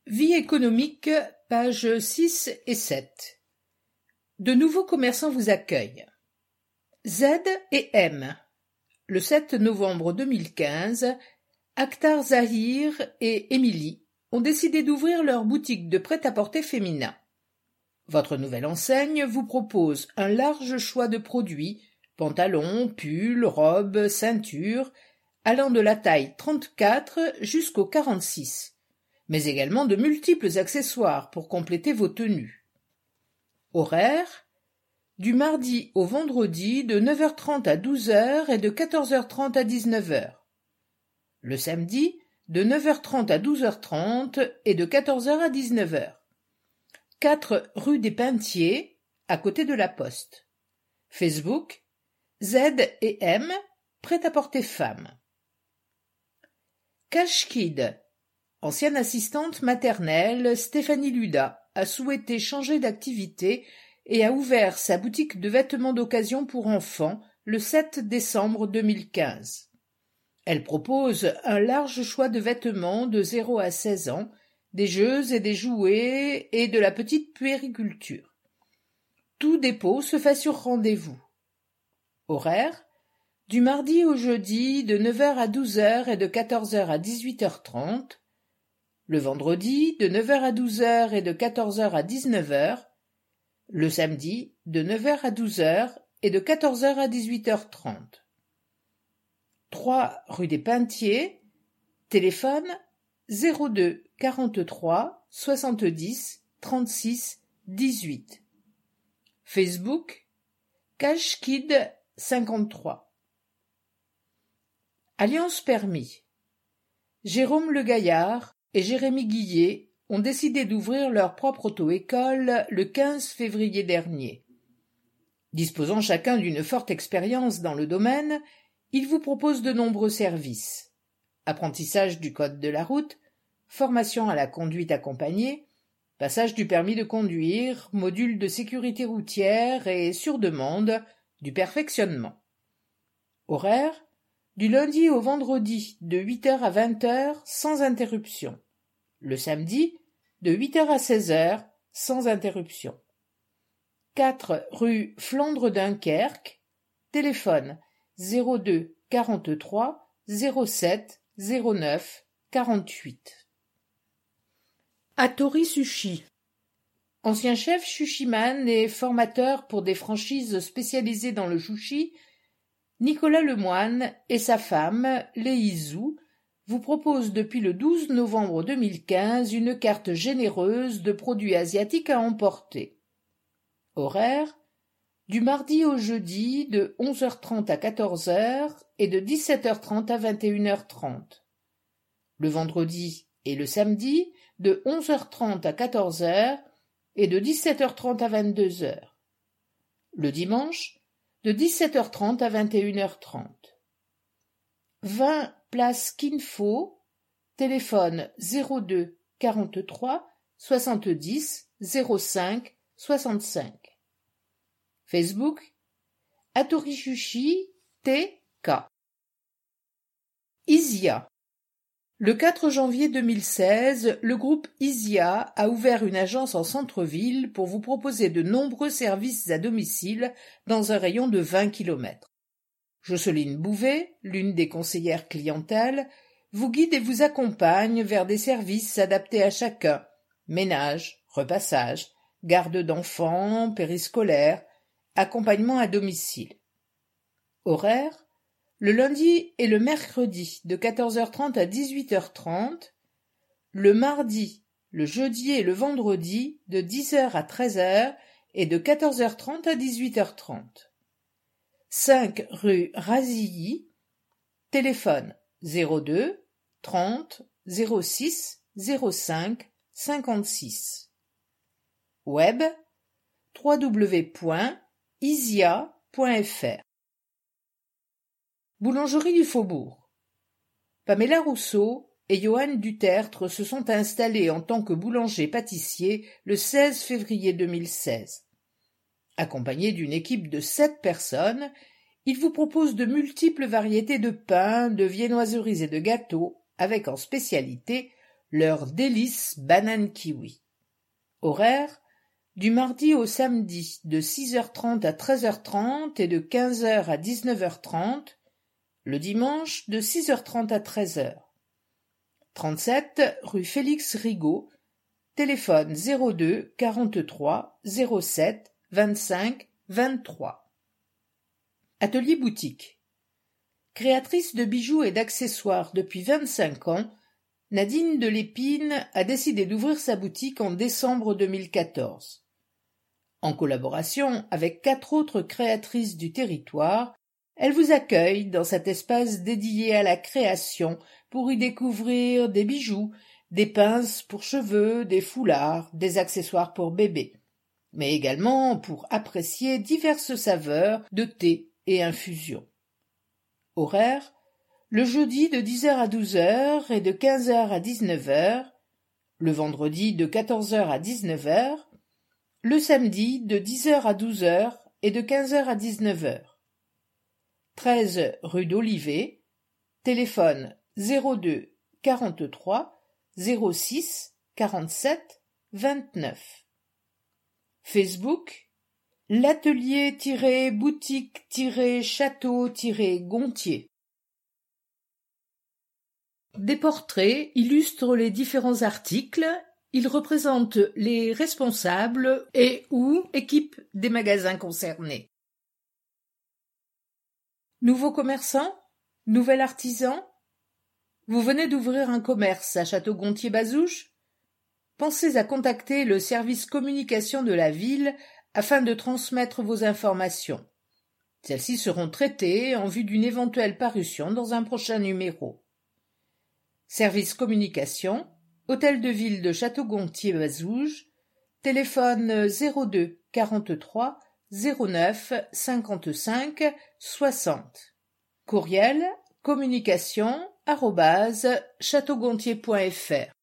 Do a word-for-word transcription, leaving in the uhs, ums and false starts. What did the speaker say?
Vie économique, pages six et sept. De nouveaux commerçants vous accueillent. Z et M. Le sept novembre deux mille quinze, Akhtar Zahir et Émilie ont décidé d'ouvrir leur boutique de prêt-à-porter féminin. Votre nouvelle enseigne vous propose un large choix de produits, pantalons, pulls, robes, ceintures, allant de la taille trente-quatre jusqu'au quarante-six. Mais également de multiples accessoires pour compléter vos tenues. Horaire: du mardi au vendredi de neuf heures trente à douze heures et de quatorze heures trente à dix-neuf heures. Le samedi de neuf heures trente à douze heures trente et de quatorze heures à dix-neuf heures. quatre rue des Peintiers, à côté de la Poste. Facebook: Z et M, prêt-à-porter femme. Cash Kid. Ancienne assistante maternelle, Stéphanie Luda a souhaité changer d'activité et a ouvert sa boutique de vêtements d'occasion pour enfants le sept décembre deux mille quinze. Elle propose un large choix de vêtements de zéro à seize ans, des jeux et des jouets et de la petite puériculture. Tout dépôt se fait sur rendez-vous. Horaire: du mardi au jeudi de neuf heures à douze heures et de quatorze heures à dix-huit heures trente. Le vendredi de neuf heures à douze heures et de quatorze heures à dix-neuf heures, le samedi de neuf heures à douze heures et de quatorze heures à dix-huit heures trente. trois rue des Peintiers, téléphone zéro deux quarante-trois soixante-dix trente-six dix-huit. Facebook: Cash Kid cinquante-trois. Alliance Permis. Jérôme Le Gaillard et Jérémy Guillet ont décidé d'ouvrir leur propre auto-école le quinze février dernier. Disposant chacun d'une forte expérience dans le domaine, ils vous proposent de nombreux services. Apprentissage du code de la route, formation à la conduite accompagnée, passage du permis de conduire, module de sécurité routière et, sur demande, du perfectionnement. Horaire: du lundi au vendredi de huit heures à vingt heures sans interruption. Le samedi de huit heures à seize heures sans interruption. quatre rue Flandre-Dunkerque, téléphone zéro deux quarante-trois zéro sept zéro neuf quarante-huit. Hattori Sushi. Ancien chef sushiman et formateur pour des franchises spécialisées dans le sushi, Nicolas Lemoine et sa femme, Lei Zhu, vous proposent depuis le douze novembre deux mille quinze une carte généreuse de produits asiatiques à emporter. Horaire: du mardi au jeudi de onze heures trente à quatorze heures et de dix-sept heures trente à vingt et une heures trente. Le vendredi et le samedi de onze heures trente à quatorze heures et de dix-sept heures trente à vingt-deux heures. Le dimanche de dix-sept heures trente à vingt et une heures trente. vingt place Kinfo, téléphone zéro deux quarante-trois soixante-dix zéro cinq soixante-cinq. Facebook: Hattori Sushi T K. Isia. Le quatre janvier deux mille seize, le groupe Isia a ouvert une agence en centre-ville pour vous proposer de nombreux services à domicile dans un rayon de vingt kilomètres. Jocelyne Bouvet, l'une des conseillères clientèle, vous guide et vous accompagne vers des services adaptés à chacun: ménage, repassage, garde d'enfants, périscolaire, accompagnement à domicile. Horaire: le lundi et le mercredi de quatorze heures trente à dix-huit heures trente, le mardi, le jeudi et le vendredi de dix heures à treize heures et de quatorze heures trente à dix-huit heures trente. cinq rue Razilly, téléphone zéro deux trente zéro six zéro cinq cinquante-six. Web: w w w point isia point f r. Boulangerie du Faubourg. Pamela Rousseau et Johan Dutertre se sont installés en tant que boulanger-pâtissier le seize février deux mille seize. Accompagnés d'une équipe de sept personnes, ils vous proposent de multiples variétés de pains, de viennoiseries et de gâteaux, avec en spécialité leur délice banane kiwi. Horaire, du mardi au samedi de six heures trente à treize heures trente et de quinze heures à dix-neuf heures trente, le dimanche de six heures trente à treize heures. trente-sept rue Félix Rigaud, téléphone zéro deux quarante-trois zéro sept vingt-cinq vingt-trois. Atelier boutique. Créatrice de bijoux et d'accessoires depuis vingt-cinq ans, Nadine de Lépine a décidé d'ouvrir sa boutique en décembre deux mille quatorze. En collaboration avec quatre autres créatrices du territoire, elle vous accueille dans cet espace dédié à la création pour y découvrir des bijoux, des pinces pour cheveux, des foulards, des accessoires pour bébés, mais également pour apprécier diverses saveurs de thé et infusions. Horaire, le jeudi de dix heures à douze heures et de quinze heures à dix-neuf heures, le vendredi de quatorze heures à dix-neuf heures, le samedi de dix heures à douze heures et de quinze heures à dix-neuf heures. treize rue d'Olivet, téléphone zéro deux quarante-trois zéro six quarante-sept vingt-neuf. Facebook, l'atelier-boutique-château-gontier. Des portraits illustrent les différents articles. Ils représentent les responsables et ou équipes des magasins concernés. Nouveau commerçant? Nouvel artisan? Vous venez d'ouvrir un commerce à Château-Gontier-Bazouges? Pensez à contacter le service communication de la ville afin de transmettre vos informations. Celles-ci seront traitées en vue d'une éventuelle parution dans un prochain numéro. Service communication, Hôtel de Ville de Château-Gontier-Bazouges, téléphone zéro deux quarante-trois zéro neuf cinquante-cinq soixante. Courriel communication arobase châteaugontier point fr.